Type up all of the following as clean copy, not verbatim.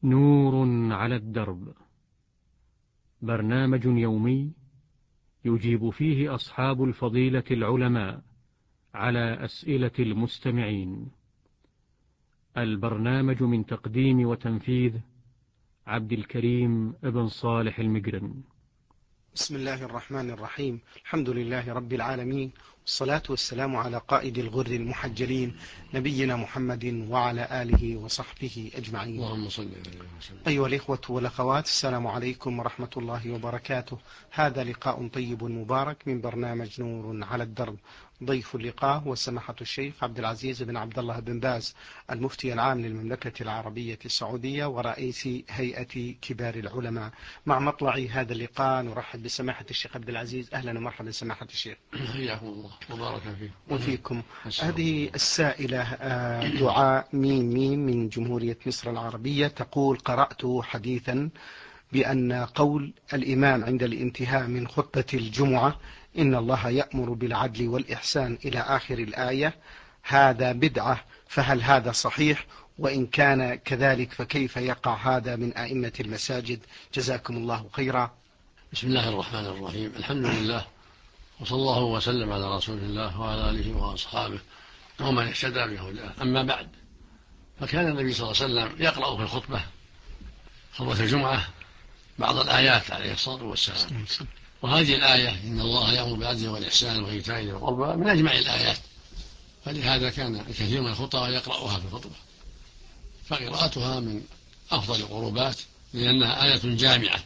نور على الدرب، برنامج يومي يجيب فيه أصحاب الفضيلة العلماء على أسئلة المستمعين. البرنامج من تقديم وتنفيذ عبد الكريم ابن صالح المقرن. بسم الله الرحمن الرحيم. الحمد لله رب العالمين، والصلاة والسلام على قائد الغر المحجلين نبينا محمد وعلى آله وصحبه أجمعين. اللهم صل عليه وسلم. أيها الإخوة والأخوات، السلام عليكم ورحمة الله وبركاته. هذا لقاء طيب مبارك من برنامج نور على الدرب. ضيف اللقاء هو سماحة الشيخ عبد العزيز بن عبد الله بن باز، المفتي العام للمملكة العربية السعودية ورئيس هيئة كبار العلماء. مع مطلع هذا اللقاء نرحب بسماحة الشيخ عبد العزيز. أهلا ومرحبا سماحة الشيخ. حياكم الله وبارك فيكم وفيكم. هذه السائلة دعاء ميم من جمهورية مصر العربية تقول: قرأت حديثا بأن قول الإمام عند الانتهاء من خطبة الجمعة إن الله يأمر بالعدل والإحسان إلى آخر الآية هذا بدعة، فهل هذا صحيح؟ وإن كان كذلك فكيف يقع هذا من أئمة المساجد؟ جزاكم الله خيرا. بسم الله الرحمن الرحيم. الحمد لله، وصلى الله وسلم على رسول الله وعلى آله وأصحابه ومن اهتدى بهداه. أما بعد، فكان النبي صلى الله عليه وسلم يقرأ في خطبة الجمعة بعض الآيات عليه الصلاة والسلام، وهذه الآية إن الله يأمر بالعدل والإحسان وإيتاء ذي القربى من أجمع الآيات، فلهذا كان الكثير من الخطباء يقرأها في الخطبة، فقراءتها من أفضل القربات لأنها آية جامعة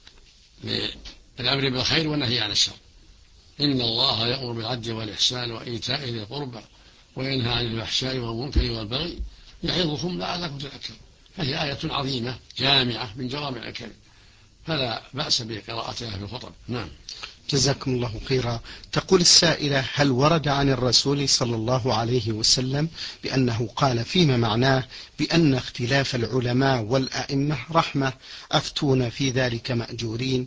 للأمر بالخير والنهي عن الشر. إن الله يأمر بالعدل والإحسان وإيتاء ذي القربى وينهى عن الفحشاء والمنكر والبغي يعظكم لعلكم تذكرون. فهي آية عظيمة جامعة من جوامع الكلم، فلا بأس بقراءتها في الخطب. نعم. جزاكم الله خيرا. تقول السائلة: هل ورد عن الرسول صلى الله عليه وسلم بأنه قال فيما معناه بأن اختلاف العلماء والأئمة رحمة، أفتون في ذلك مأجورين؟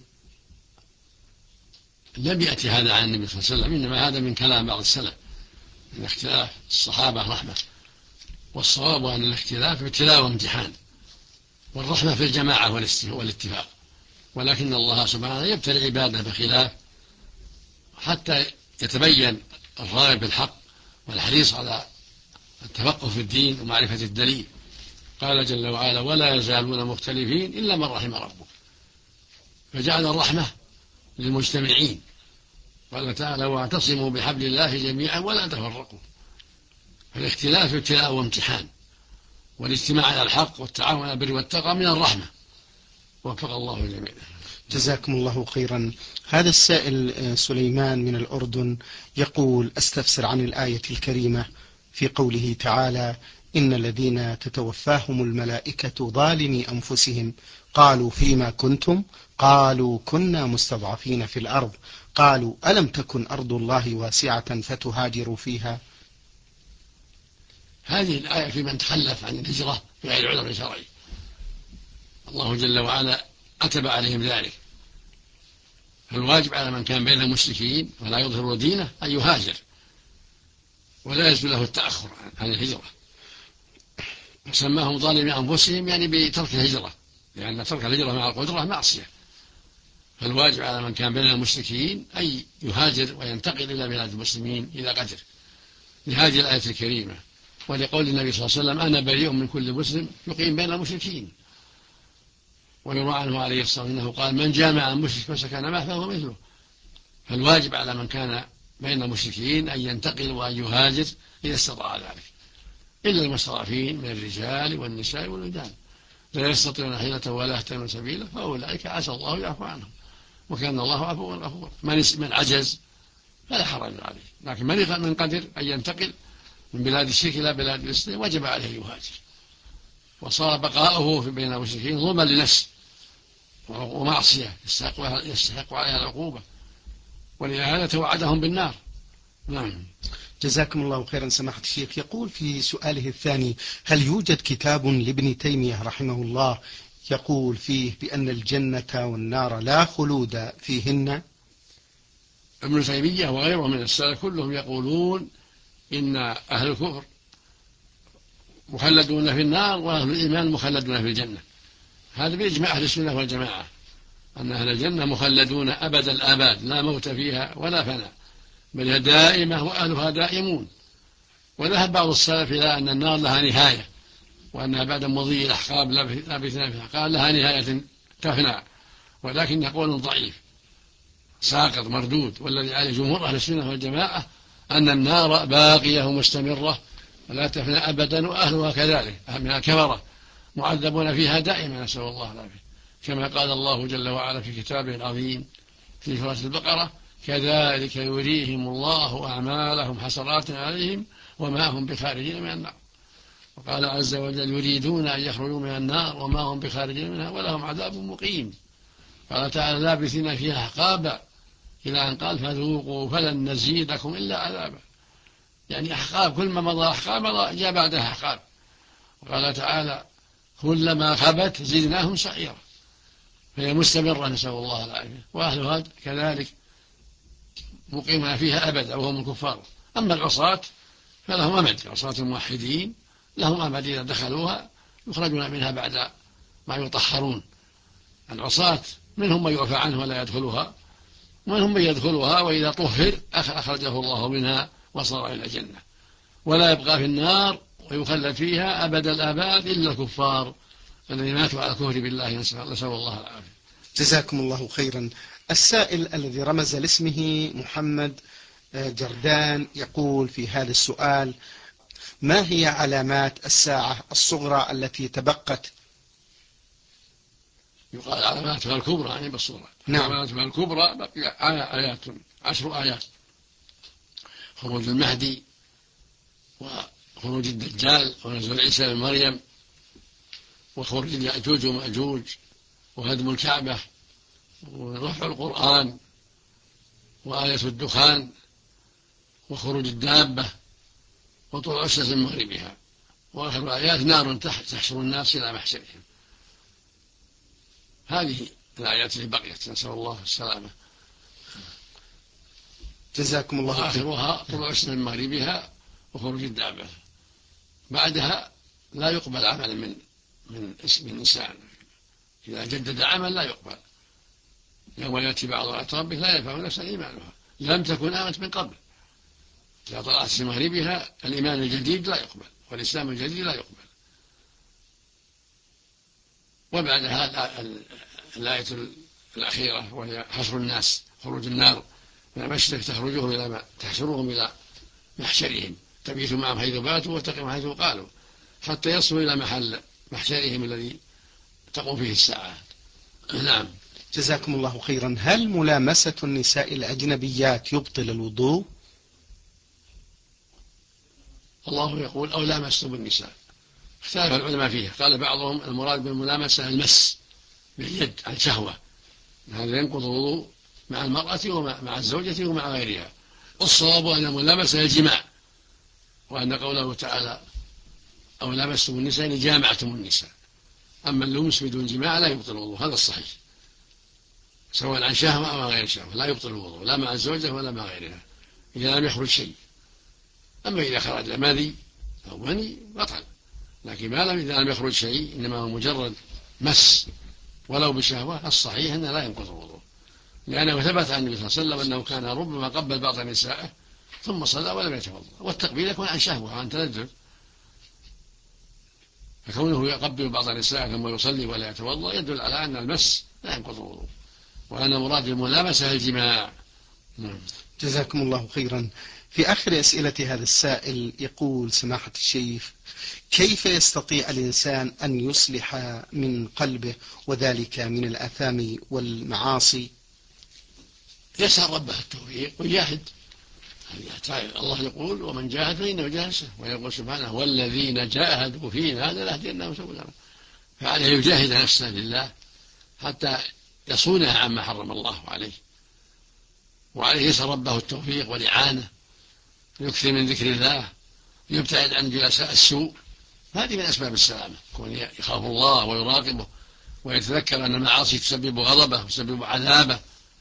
لم يأتي هذا عن النبي صلى الله عليه وسلم، إنما هذا من كلام بعض السلف أن اختلاف الصحابة رحمة، والصواب أن الاختلاف ابتلاء وامتحان، والرحمة في الجماعة والاتفاق، ولكن الله سبحانه يبتلي عباده بخلاف حتى يتبين الراغب بالحق والحريص على التفقه في الدين ومعرفة الدليل. قال جل وعلا: ولا يزالون مختلفين إلا من رحم ربك، فجعل الرحمة للمجتمعين. قال تعالى: واعتصموا بحبل الله جميعا ولا تفرقوا. فالاختلاف ابتلاء وامتحان، والاجتماع على الحق والتعاون على البر والتقوى من الرحمة. وفق الله الجميع. جزاكم الله خيرا. هذا السائل سليمان من الأردن يقول: أستفسر عن الآية الكريمة في قوله تعالى: إن الذين تتوفاهم الملائكة ظالمي أنفسهم قالوا فيما كنتم؟ قالوا كنا مستضعفين في الأرض. قالوا ألم تكن أرض الله واسعة فتهاجروا فيها؟ هذه الآية في من تخلف عن الهجرة بغير عذر شرعي، الله جل وعلا أتب عليهم ذلك، فالواجب على من كان بين المشركين ولا يظهر دينه أن يهاجر، ولا يجوز له التأخر عن الهجرة. سماهم ظالمي أنفسهم يعني بترك الهجرة، لأن ترك الهجرة مع القدرة معصية، فالواجب على من كان بين المشركين أن يهاجر وينتقل إلى بلاد المسلمين إذا قدر، لهذه الآية الكريمة ولقول النبي صلى الله عليه وسلم: أنا بريء من كل مسلم يقيم بين المشركين. ويروى عنه عليه الصلاة والسلام أنه قال: من جامع المشرك وسكن معه فهو مثله. فالواجب على من كان بين المشركين أن ينتقل وأن يهاجر إذا استطاع ذلك، إلا المستضعفين من الرجال والنساء والولدان لا يستطيعون حيلة ولا يهتدون سبيلا، فأولئك عسى الله يعفو عنهم، وكان الله عفوا غفورا. من عجز فلا حرج عليه، لكن من قدر أن ينتقل من بلاد الشرك إلى بلاد الإسلام وجب عليه أن يهاجر، وصار بقاؤه بين المشركين ظلما لنفسه ومعصية يستحق عليها العقوبة، ولهذا توعدهم بالنار. نعم. جزاكم الله خيرا سماحة الشيخ. يقول في سؤاله الثاني: هل يوجد كتاب لابن تيمية رحمه الله يقول فيه بأن الجنة والنار لا خلود فيهن؟ ابن تيمية وغيره من السلف كلهم يقولون إن أهل الكفر مخلدون في النار وأهل الإيمان مخلدون في الجنة، هذا بإجماع أهل السنة والجماعة أن أهل الجنة مخلدون أبد الآباد لا موت فيها ولا فناء، بل هي دائمة وأهلها دائمون. وذهب بعض السلف إلى أن النار لها نهاية، وأنها بعد مضي الأحقاب لابثين فيها، قال لها نهاية تفنى، ولكن قول ضعيف ساقط مردود. والذي عليه جمهور أهل السنة والجماعة أن النار باقية ومستمرة ولا تفنى أبدا، وأهلها كذلك من الكفرة معذبون فيها دائما، نسأل الله العافية، كما قال الله جل وعلا في كتابه العظيم في سورة البقرة: كذلك يريهم الله أعمالهم حسرات عليهم وما هم بخارجين من النار. وقال عز وجل: يريدون أن يخرجوا من النار وما هم بخارجين منها ولهم عذاب مقيم. قال تعالى: لابثين فيها أحقابا، إلى أن قال: فذوقوا فلن نزيدكم إلا عذابا. يعني أحقاب، كل ما مضى أحقاب جاء بعدها أحقاب. وقال تعالى: كلما خبت زدناهم سعيرا. فهي مستمرة، نسأل الله العافية، وأهلها كذلك مقيمون فيها أبدا وهم الكفار. أما العصاة فلهم أمد، عصاة الموحدين لهم أمد، إذا دخلوها يخرجون منها بعد ما يطهرون. العصاة منهم من يعفى عنه ولا يدخلها، ومنهم من يدخلها وإذا طهر أخرجه الله منها وصار إلى الجنة، ولا يبقى في النار ويخلد فيها أبد الآباد إلا الكفار الذين ماتوا على الكفر بالله، نسأل الله العافية. جزاكم الله خيرا. السائل الذي رمز لاسمه محمد جردان يقول في هذا السؤال: ما هي علامات الساعة الصغرى التي تبقت؟ يقال علاماتها الكبرى يعني بالصورة. نعم. علاماتها الكبرى بقي آيات 10 آيات: خروج المهدي، وخروج الدجال، ونزول عيسى بن مريم، وخروج يأجوج ومأجوج، وهدم الكعبة، ورفع القرآن، وآية الدخان، وخروج الدابة، وطلوع الشمس من مغربها، وآخر الآيات نار تحشر الناس إلى محشرهم. هذه الآيات اللي بقيت، نسأل الله السلامة. جزاكم الله خيرا. وآخرها طلوع الشمس من مغربها وخروج الدابة. بعدها لا يقبل عمل من إنسان، إذا جدد عمل لا يقبل. يوم يأتي بعض آيات ربك لا ينفع نفسا إيمانها لم تكن آمنت من قبل. إذا طلعت في مغربها الإيمان الجديد لا يقبل، والإسلام الجديد لا يقبل. وبعدها الآية الأخيرة وهي حشر الناس، خروج النار من المشرق تحشرهم إلى محشرهم، تبيت معهم حيث باتوا وتقم حيث قالوا، حتى يصلوا إلى محل محشرهم الذي تقوم فيه الساعة. نعم. جزاكم الله خيرا. هل ملامسة النساء الأجنبيات يبطل الوضوء؟ الله يقول: أو لامستم النساء. اختلف العلماء فيها، قال بعضهم المراد بالملامسة المس باليد عن شهوة، هذا ينقض الوضوء مع المرأة ومع الزوجة ومع غيرها. والصواب أن الملامسة الجماع، وأن قوله تعالى: أو لامستم النساء يعني جامعتم النساء. أما اللمس بدون جماع لا يبطل الوضوء، هذا الصحيح، سواء عن شهوة أو غير شهوة لا يبطل الوضوء، لا مع الزوجة ولا مع غيرها، إذا لم يخرج شيء. أما إذا خرج مذي أو مني بطل، لكن إذا لم يخرج شيء، إنما هو مجرد مس ولو بشهوة، الصحيح أنه لا ينقض الوضوء، لأنه ثبت عن النبي صلى الله عليه وسلم أنه كان ربما قبل بعض نسائه ثم صلى ولم يتوضأ، والتقبيل يكون عن شهوة وعن تلذذ، فكونه يقبل بعض نسائه ثم يصلي ولا يتوضأ يدل على أن المس لا ينقض الوضوء، وأن مراد الملامسة الجماع. جزاكم الله خيرا. في آخر أسئلة هذا السائل يقول: سماحة الشيخ، كيف يستطيع الإنسان أن يصلح من قلبه وذلك من الآثام والمعاصي؟ يسأل ربه التوفيق ويجاهد. الله يقول: ومن جاهد فإنه جاهد، ويقول سبحانه: والذين جاهدوا فينا لنهدينهم سبلنا. فعليه يجاهد نفسه لله حتى يصونها عما حرم الله عليه، وعليه يسأل ربه التوفيق والإعانة، يكثر من ذكر الله، يبتعد عن جلساء السوء. هذه من أسباب السلامة، يكون يخاف الله ويراقبه ويتذكر أن المعاصي تسبب غضبه وتسبب عذابه،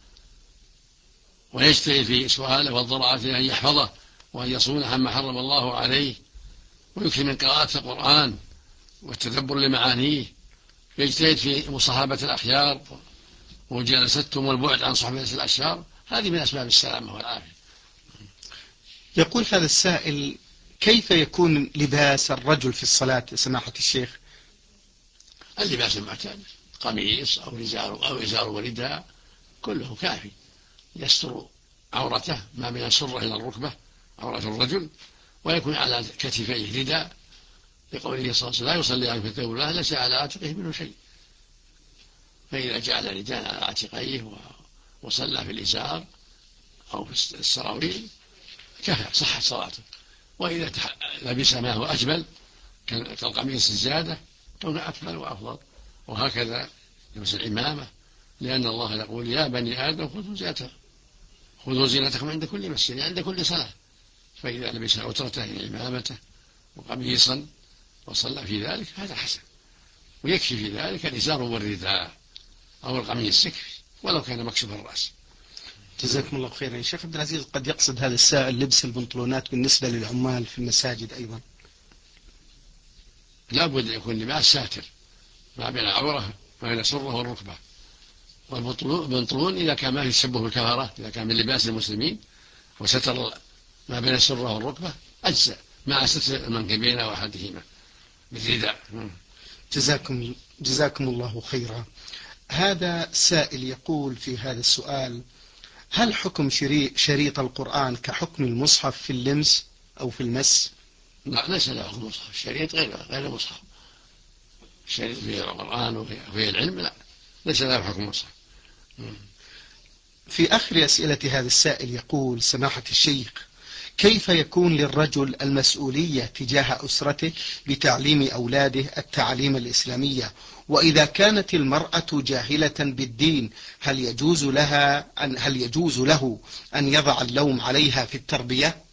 ويجتهد في سؤاله والضرعة في أن يحفظه وأن يصونه عما حرم الله عليه، ويكثر من قراءة القرآن والتدبر لمعانيه، يجتهد في مصاحبة الأخيار وجلستهم والبعد عن صحبة الأشرار، هذه من أسباب السلامة والعافية. يقول هذا السائل: كيف يكون لباس الرجل في الصلاة سماحة الشيخ؟ اللباس المعتاد، قميص أو إزار ورداء كله كافي، يستر عورته ما بين السرة إلى الركبة عورة الرجل، ويكون على كتفيه رداء، لقوله صلى الله عليه وسلم: لا يصلي عنه في ثوب الله ليس على عاتقه منه شيء. فإذا جعل رداء على عاتقيه وصلى في الإزار أو في السراويل كفى، صحت صلاته. وإذا لبس ما هو أجمل كالقميص الزيادة كون أكمل وأفضل. وهكذا لبس العمامة، لأن الله يقول: يا بني آدم خذوا زينتكم عند كل مسجد، عند كل صلاة. فإذا لبس عترته عمامته وقميصا وصلى في ذلك هذا حسن، ويكفي في ذلك الإزار والرداء أو القميص يكفي ولو كان مكشوف الرأس. جزاكم الله خيرا. يا شيخ عبد العزيز، قد يقصد هذا السائل لبس البنطلونات بالنسبة للعمال في المساجد أيضا؟ لا بد أن يكون لباس ساتر ما بين العورة ما بين السرة والركبة. والبنطلون إذا كان ما يشبه بالكفارات، إذا كان من لباس المسلمين وستر ما بين السرة والركبة أجزاء مع ستر المنكبين أو أحدهما بالرداء. جزاكم الله خيرا. هذا سائل يقول في هذا السؤال: هل حكم شريط القرآن كحكم المصحف في اللمس أو في المس؟ لا، ليس له حكم المصحف. الشريط غير المصحف. الشريط فيه القرآن وفيه العلم، لا، ليس له حكم المصحف. في آخر أسئلة هذا السائل يقول: سماحة الشيخ، كيف يكون للرجل المسؤولية تجاه أسرته بتعليم أولاده التعليم الإسلامية؟ وإذا كانت المرأة جاهلة بالدين هل يجوز له أن يضع اللوم عليها في التربية؟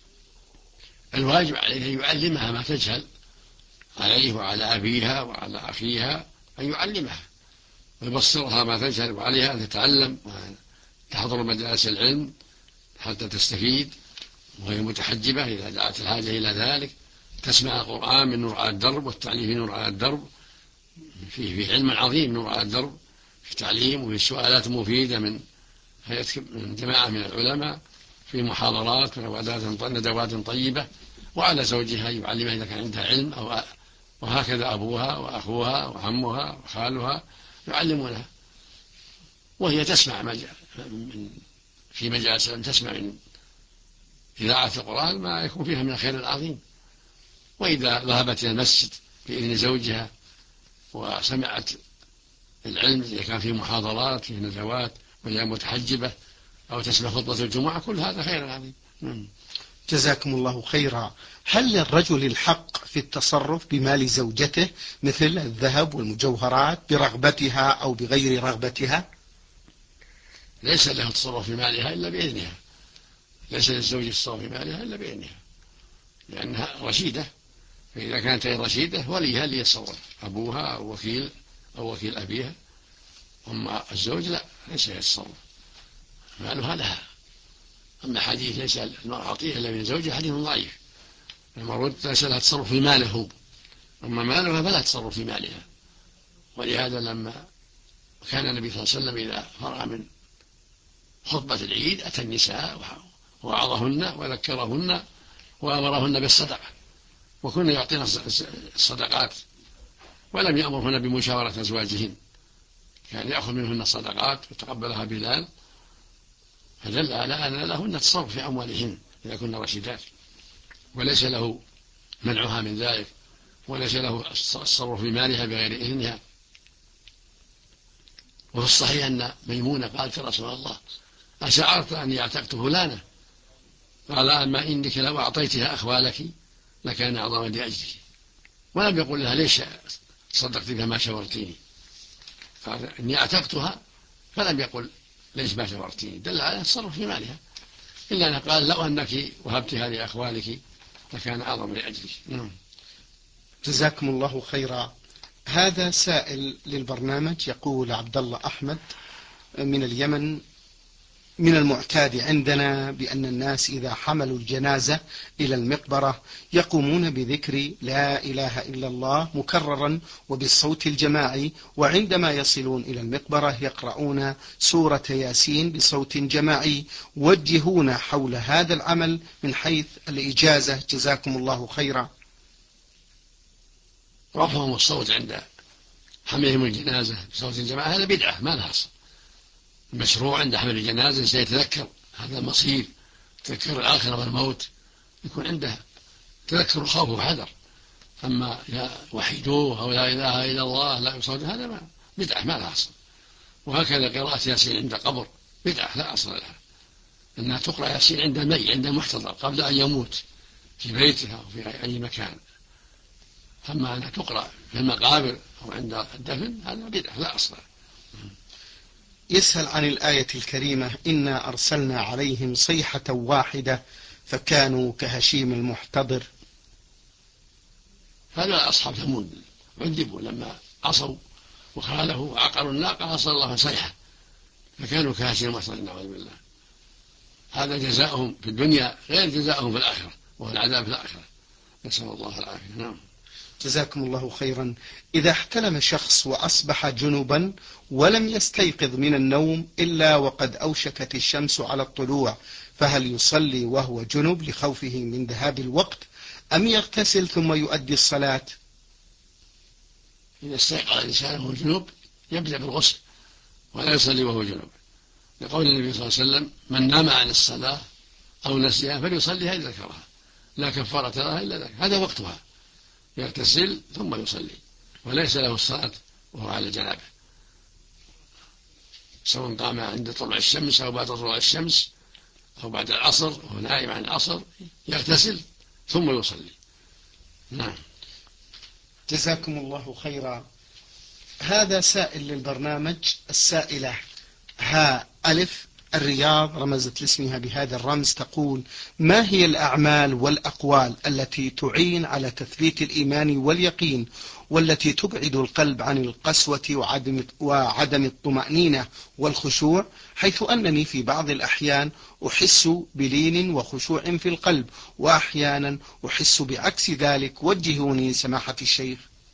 الواجب عليه أن يعلمها ما تجهل، عليه وعلى أبيها وعلى أخيها أن يعلمها ويبصرها ما تجهل، وعليها أن تتعلم وتحضر مجالس العلم حتى تستفيد، وهي متحجبة إذا دعت الحاجة إلى ذلك، تسمع القرآن من نور على الدرب، والتعليم في نور على الدرب، فيه علم عظيم نور على الدرب في تعليم، وفي سؤالات مفيدة من جماعة من العلماء، في محاضرات وندوات طيبة. وعلى زوجها يعلمها إذا كان عندها علم، وهكذا أبوها وأخوها وعمها وخالها يعلمونها، وهي تسمع في مجالس تسمع من إذاعة القرآن ما يكون فيها من الخير العظيم. وإذا ذهبت إلى المسجد بإذن زوجها وسمعت العلم، إذا كان في محاضرات في ندوات وهي متحجبة أو تسمع خطبة الجمعة، كل هذا خير عظيم. جزاكم الله خيرا. هل للرجل الحق في التصرف بمال زوجته مثل الذهب والمجوهرات برغبتها أو بغير رغبتها؟ ليس له التصرف في مالها إلا بإذنها، ليس للزوج التصرف في مالها إلا بإذنها، لأنها رشيدة. فإذا كانت غير رشيدة وليها اللي يتصرف، أبوها أو وكيل أبيها. أما الزوج لا، ليس يتصرف، مالها لها. أما حديث ليس المرأة عطية إلا من زوجها حديث ضعيف. المرود ليس لها تصرف في ماله، أما مالها فلا تصرف في مالها. ولهذا لما كان النبي صلى الله عليه وسلم إذا فرغ من خطبة العيد أتى النساء ووعظهن وذكرهن وأمرهن بالصدقة، وكنا يعطينا الصدقات ولم يأمرهن بمشاورة أزواجهن، كان يأخذ منهن الصدقات وتقبلها بلال، فدل على أن لهن تصرف في أموالهن إذا كن رشيدات، وليس له منعها من ذلك، وليس له التصرف في مالها بغير إذنها. وفي الصحيح أن ميمونة قالت: يا رسول الله، أشعرت أني اعتقت فلانة؟ قال: أما إنك لو أعطيتها أخوالك لكان أعظم لأجلك. ولم يقل لها: ليش صدقت بها ما شورتيني؟ قال: إني اعتقتها، فلم يقل: ليش ما شورتيني؟ دل على التصرف في مالها، إلا أنه قال: لو أنك وهبتها لأخوالك لكان أعظم لأجلك. جزاكم الله خيرا. هذا سائل للبرنامج يقول: عبد الله أحمد من اليمن من المعتاد عندنا بأن الناس إذا حملوا الجنازة إلى المقبرة يقومون بذكر لا إله إلا الله مكررا وبالصوت الجماعي، وعندما يصلون إلى المقبرة يقرؤون سورة ياسين بصوت جماعي. وجهونا حول هذا العمل من حيث الإجازة، جزاكم الله خيرا. رفعهم الصوت عند حملهم الجنازة بصوت الجماعة هذا بدعة ما لها أصل. المشروع عند حمل الجنازة سيتذكر هذا المصير، تذكر الآخرة والموت، يكون عنده تذكر الخوف وحذر. أما وحيدوه أو لا إله إلا الله لا يصوت هذا ما بدعة ما لها أصل. وهكذا قراءة ياسين عند قبر بدعة لا أصل لها، أنها تقرأ ياسين عند الميت عند المحتضر قبل أن يموت في بيتها أو في أي مكان. أما أنها تقرأ في المقابر أو عند الدفن هذا بدعة لا أصل لها. يسأل عن الآية الكريمة إنا أرسلنا عليهم صيحة واحدة فكانوا كهشيم المحتضر. هذا أصحاب ثمود عذبوا لما عصوا وخالفوا وعقروا الناقة أرسل الله صيحة فكانوا كهشيم المحتضر نعوذ بالله. هذا جزاؤهم في الدنيا غير جزاؤهم في الآخرة، وهو العذاب في الآخرة، نسأل الله العافية. نعم. جزاكم الله خيرا. إذا احتلم شخص وأصبح جنبا ولم يستيقظ من النوم إلا وقد أوشكت الشمس على الطلوع، فهل يصلي وهو جنب لخوفه من ذهاب الوقت أم يغتسل ثم يؤدي الصلاة؟ إذا استيقظ الإنسان وهو جنب يبدأ بالغسل ولا يصلي وهو جنب، لقول النبي صلى الله عليه وسلم من نام عن الصلاة أو نسيها فليصليها إذا ذكرها لا كفارة لها إلا ذلك، هذا وقتها، يغتسل ثم يصلي وليس له الصلاة وهو على جنابه، سواء قام عند طلوع الشمس أو بعد طلوع الشمس أو بعد العصر وهو نائم عن العصر يغتسل ثم يصلي. نعم. جزاكم الله خيرا. هذا سائل للبرنامج، السائلة ها ألف الرياض رمزت لاسمها بهذا الرمز، تقول ما هي الأعمال والأقوال التي تعين على تثبيت الإيمان واليقين والتي تبعد القلب عن القسوة وعدم الطمأنينة والخشوع، حيث أنني في بعض الأحيان أحس بلين وخشوع في القلب وأحيانا أحس بعكس ذلك، وجهوني سماحة الشيخ.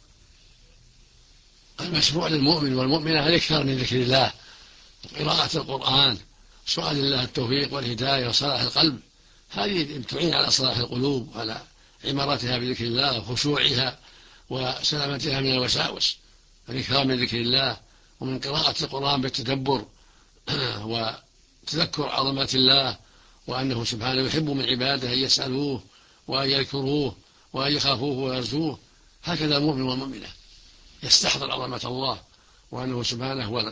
المشروع للمؤمن والمؤمنة الإكثار من ذكر الله وقراءة القرآن، سؤال الله التوفيق والهداية وصلاح القلب، هذه تعين على صلاح القلوب وعلى عمارتها بذكر الله وخشوعها وسلامتها من الوساوس. الإكثار من ذكر الله ومن قراءة القرآن بالتدبر وتذكر عظمة الله وأنه سبحانه يحب من عباده أن يسألوه وأن يذكروه وأن يخافوه ويرجوه. هكذا المؤمن والمؤمنة يستحضر عظمة الله وأنه سبحانه هو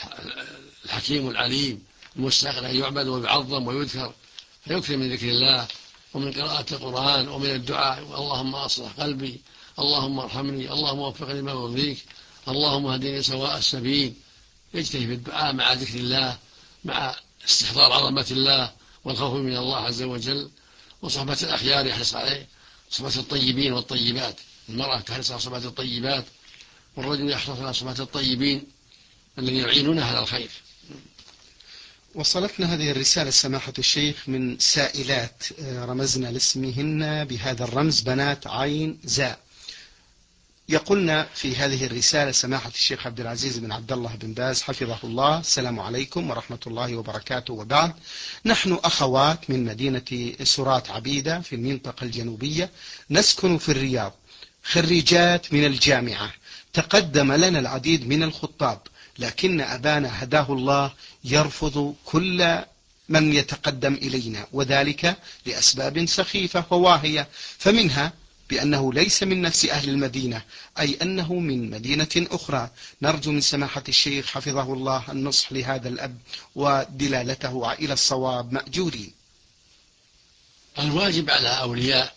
الحكيم العليم المستحق أن يعبد ويعظم ويذكر، فيكثر من ذكر الله ومن قراءة القرآن ومن الدعاء اللهم أصلح قلبي، اللهم ارحمني، اللهم وفقني لما يرضيك، اللهم اهدني سواء السبيل. يجتهد في الدعاء مع ذكر الله مع استحضار عظمة الله والخوف من الله عز وجل، وصحبة الأخيار يحرص عليه، صحبة الطيبين والطيبات، المرأة تحرص على صحبة الطيبات والرجل يحرص على صحبة الطيبين الذين يعينونه على الخير. وصلتنا هذه الرسالة سماحة الشيخ من سائلات رمزنا لاسمهن بهذا الرمز بنات عين زاء، يقولنا في هذه الرسالة سماحة الشيخ عبد العزيز بن عبد الله بن باز حفظه الله: السلام عليكم ورحمة الله وبركاته، وبعد. نحن أخوات من مدينة سرات عبيدة في المنطقة الجنوبية، نسكن في الرياض، خريجات من الجامعة. تقدم لنا العديد من الخطاب، لكن أبانا هداه الله يرفض كل من يتقدم إلينا، وذلك لأسباب سخيفة وواهية، فمنها بأنه ليس من نفس أهل المدينة، أي أنه من مدينة أخرى. نرجو من سماحة الشيخ حفظه الله النصح لهذا الأب ودلالته إلى الصواب مأجورين. الواجب على أولياء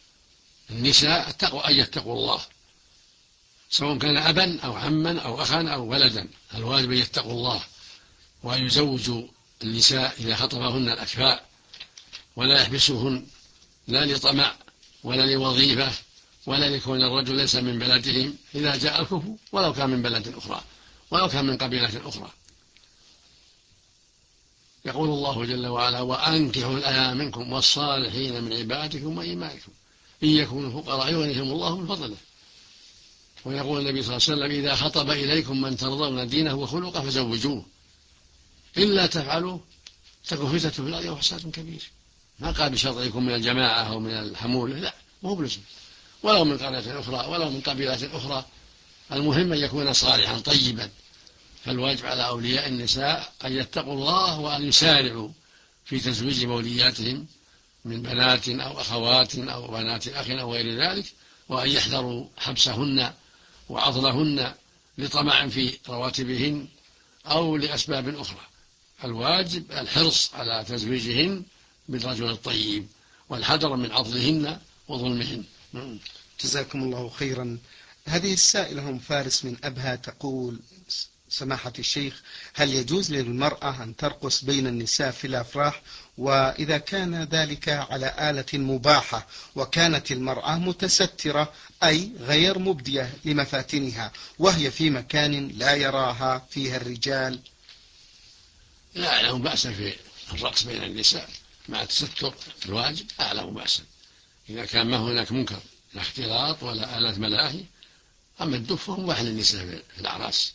النساء أن يتقوا الله، سواء كان أبا أو عما أو أخا أو ولدا، الواجب أن يتقوا الله وأن يزوجوا النساء إذا خطبهن الأكفاء، ولا يحبسوهن لا لطمع ولا لوظيفة ولا لكون الرجل ليس من بلدهم إذا جاء الكفو، ولو كان من بلد أخرى ولو كان من قبيلة أخرى. يقول الله جل وعلا: وأنكحوا الأيام منكم والصالحين من عبادكم وإمائكم إن يكونوا فقراء يغنيهم الله من فضله. ويقول النبي صلى الله عليه وسلم: إذا خطب إليكم من ترضون دينه وخلقه فزوجوه، إلا تفعلوا تكن فتنة في الأرض وفساد كبير. ما قال بشرط يكون من الجماعة أو من الحمولة، لا، مو بلزم، ولو من قرية أخرى ولو من قبيلة أخرى، المهم أن يكون صالحا طيبا. فالواجب على أولياء النساء أن يتقوا الله وأن يسارعوا في تزويج مولياتهم من بنات أو أخوات أو بنات أخ أو غير ذلك، وأن يحذروا حبسهن وعضلهن لطمع في رواتبهن أو لأسباب أخرى. الواجب الحرص على تزويجهن بالرجل الطيب والحذر من عضلهن وظلمهن. جزاكم الله خيرا. هذه السائلة فارس من أبها تقول: سماحة الشيخ، هل يجوز للمرأة أن ترقص بين النساء في الأفراح؟ وإذا كان ذلك على آلة مباحة وكانت المرأة متسترة أي غير مبدية لمفاتنها وهي في مكان لا يراها فيها الرجال؟ لا أعلم بأسا في الرقص بين النساء مع التستر الواجب، أعلم بأسا إذا كان ما هناك منكر لا اختلاط ولا آلة ملاهي. أما الدف فهو مباح للنساء في الأعراس.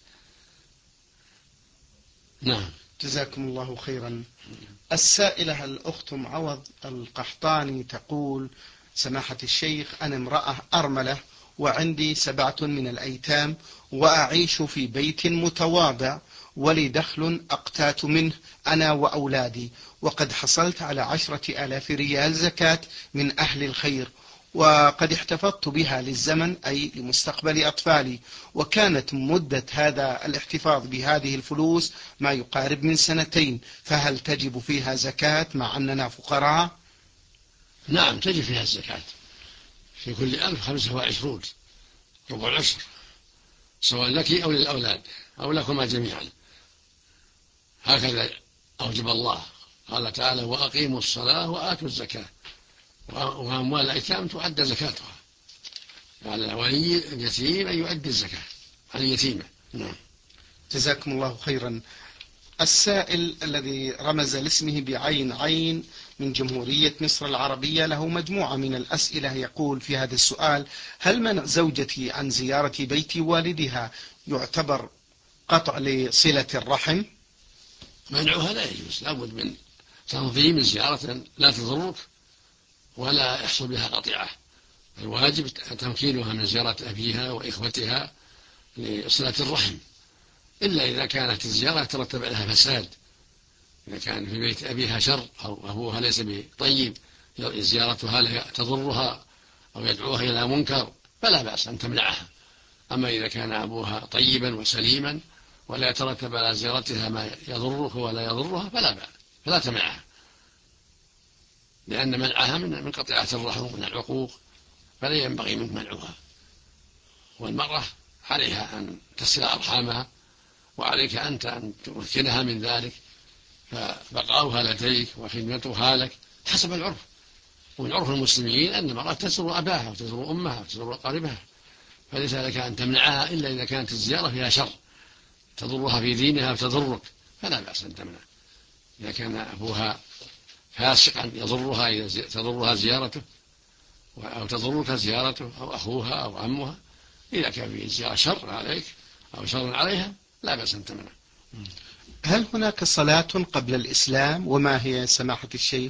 نعم. جزاكم الله خيرا. السائلة الأخت معوض القحطاني تقول: سماحة الشيخ، أنا امرأة أرملة وعندي 7 من الأيتام وأعيش في بيت متواضع ولي دخل أقتات منه أنا وأولادي، وقد حصلت على 10,000 ريال زكاة من أهل الخير، وقد احتفظت بها للزمن أي لمستقبل أطفالي، وكانت مدة هذا الاحتفاظ بهذه الفلوس ما يقارب من 2 سنين، فهل تجب فيها زكاة مع أننا فقراء؟ نعم، تجب فيها الزكاة. في كل 1025 ربع العشر، سواء لك أو للأولاد أو لكما جميعا. هكذا أوجب الله. قال تعالى: وأقيموا الصلاة وآتوا الزكاة وأموال الأيتام تؤدى زكاتها. على ولي اليتيم أن يؤدي الزكاة عن اليتيمة. نعم. جزاكم الله خيرا. السائل الذي رمز لاسمه بعين عين من جمهورية مصر العربية له مجموعة من الأسئلة. يقول في هذا السؤال: هل منع زوجتي عن زيارة بيت والدها يعتبر قطع لصلة الرحم؟ منعها لا يجوز، لابد من تنظيم زيارة لا تضرك ولا يحصل بها قطيعة. الواجب تمكينها من زيارة أبيها وإخوتها لصلة الرحم، إلا إذا كانت الزيارة ترتب عليها فساد. إذا كان في بيت أبيها شر أو أبوها ليس بطيب زيارتها تضرها أو يدعوها إلى منكر فلا بأس أن تمنعها. أما إذا كان أبوها طيبا وسليما ولا يترتب على زيارتها ما يضرك ولا يضرها فلا بأس، فلا تمنعها، لأن منعها من قطيعة الرحم ومن العقوق، فلا ينبغي منك منعها. والمرأة عليها أن تصل أرحامها، وعليك أنت أن تمكنها من ذلك، فبقاؤها لديك وخدمتها لك حسب العرف. ومن عرف المسلمين أن المرأة تزور أباها وتزور أمها وتزور أقاربها، فليس لك أن تمنعها إلا إذا كانت الزيارة فيها شر تضرها في دينها وتضرك، فلا بأس أن تمنع. إذا كان أبوها فاسقا يضرها إذا تضرها زيارته أو تضرك زيارته أو أخوها أو عمها، إذا كان في زيارة شر عليك أو شر عليها لا بأس أن تمنع. هل هناك صلاة قبل الإسلام؟ وما هي سماحة الشيخ؟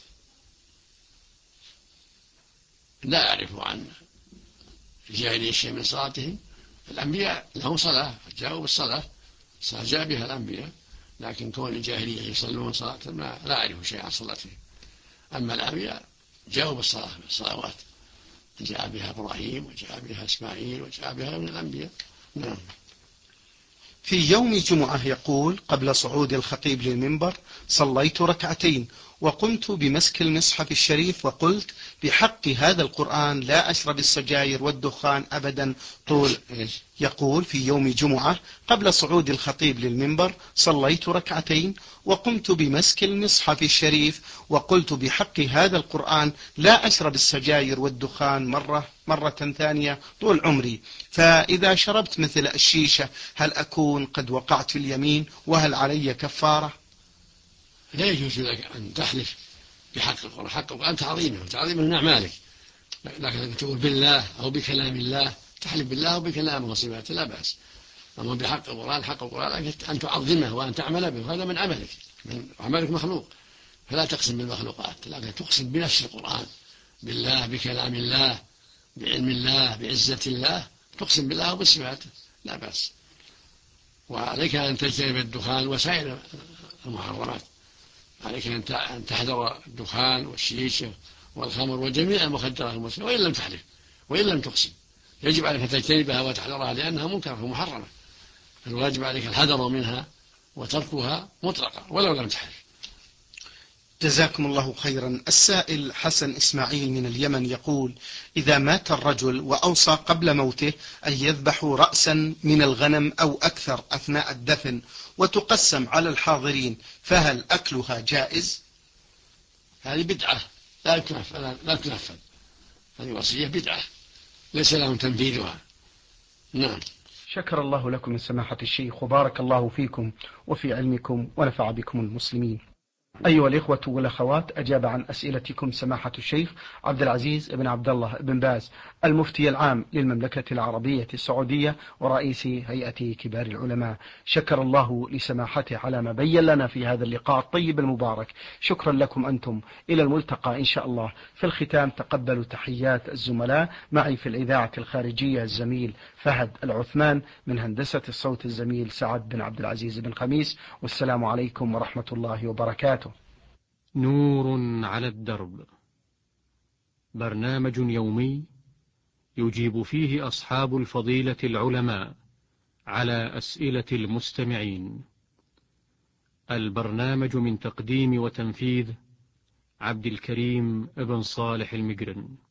لا أعرف عن الجاهلية شيء من صلاتهم. الأنبياء لهم صلاة، جاءوا بالصلاة، جاء بها الأنبياء، لكن كون الجاهلية يصلون صلاة لا أعرف شيء عن صلاتهم. أما الأنبياء جاءوا بالصلوات، جاء بها إبراهيم وجاء بها إسماعيل وجاء بها من الأنبياء. نعم. في يوم جمعة يقول: قبل صعود الخطيب للمنبر صليت 2 ركعتين وقمت بمسك المصحف الشريف وقلت: بحق هذا القرآن لا أشرب السجاير والدخان أبدا طول. يقول: في يوم جمعة قبل صعود الخطيب للمنبر صليت 2 ركعتين وقمت بمسك المصحف الشريف وقلت: بحق هذا القرآن لا أشرب السجاير والدخان مرة ثانية طول عمري، فإذا شربت مثل الشيشة هل أكون قد وقعت في اليمين؟ وهل علي كفارة؟ لا يجوز لك أن تحلف بحق القرآن. حق القرآن تعظيمه من أعمالك، لكن تقول بالله أو بكلام الله، تحلف بالله أو بكلامه وصفاته لا بأس. أما بحق القرآن، حق القرآن أن تعظمه وأن تعمل به، هذا من عملك، من عملك مخلوق، فلا تقسم بالمخلوقات، لكن تقسم بنفس القرآن، بالله، بكلام الله، بعلم الله، بعزة الله، تقسم بالله وبصفاته لا بأس. وعليك أن تجتنب الدخان وسائر المحرمات، عليك أن تحذر الدخان والشيشة والخمر وجميع المخدرات المسلمة، وإن لم تحلف وإن لم تقسم يجب عليك أن تجتنبها وتحذرها، لأنها منكرة ومحرمة، فالواجب عليك الحذر منها وتركها مطلقا ولو لم تحلف. جزاكم الله خيرا. السائل حسن إسماعيل من اليمن يقول: إذا مات الرجل وأوصى قبل موته أن يذبحوا رأسا من الغنم أو أكثر أثناء الدفن وتقسم على الحاضرين، فهل أكلها جائز؟ هذه بدعة لا تنفذ، هذه وصية بدعة ليس لهم تنفيذها. نعم. شكر الله لكم من سماحة الشيخ، وبارك الله فيكم وفي علمكم ونفع بكم المسلمين. أيها الإخوة والأخوات، أجاب عن أسئلتكم سماحة الشيخ عبد العزيز بن عبد الله بن باز، المفتي العام للمملكة العربية السعودية ورئيس هيئة كبار العلماء. شكر الله لسماحته على ما بين لنا في هذا اللقاء الطيب المبارك. شكرا لكم أنتم، إلى الملتقى إن شاء الله. في الختام تقبلوا تحيات الزملاء، معي في الإذاعة الخارجية الزميل فهد العثمان، من هندسة الصوت الزميل سعد بن عبد العزيز بن خميس، والسلام عليكم ورحمة الله وبركاته. نور على الدرب، برنامج يومي يجيب فيه أصحاب الفضيلة العلماء على أسئلة المستمعين. البرنامج من تقديم وتنفيذ عبد الكريم ابن صالح المقرن.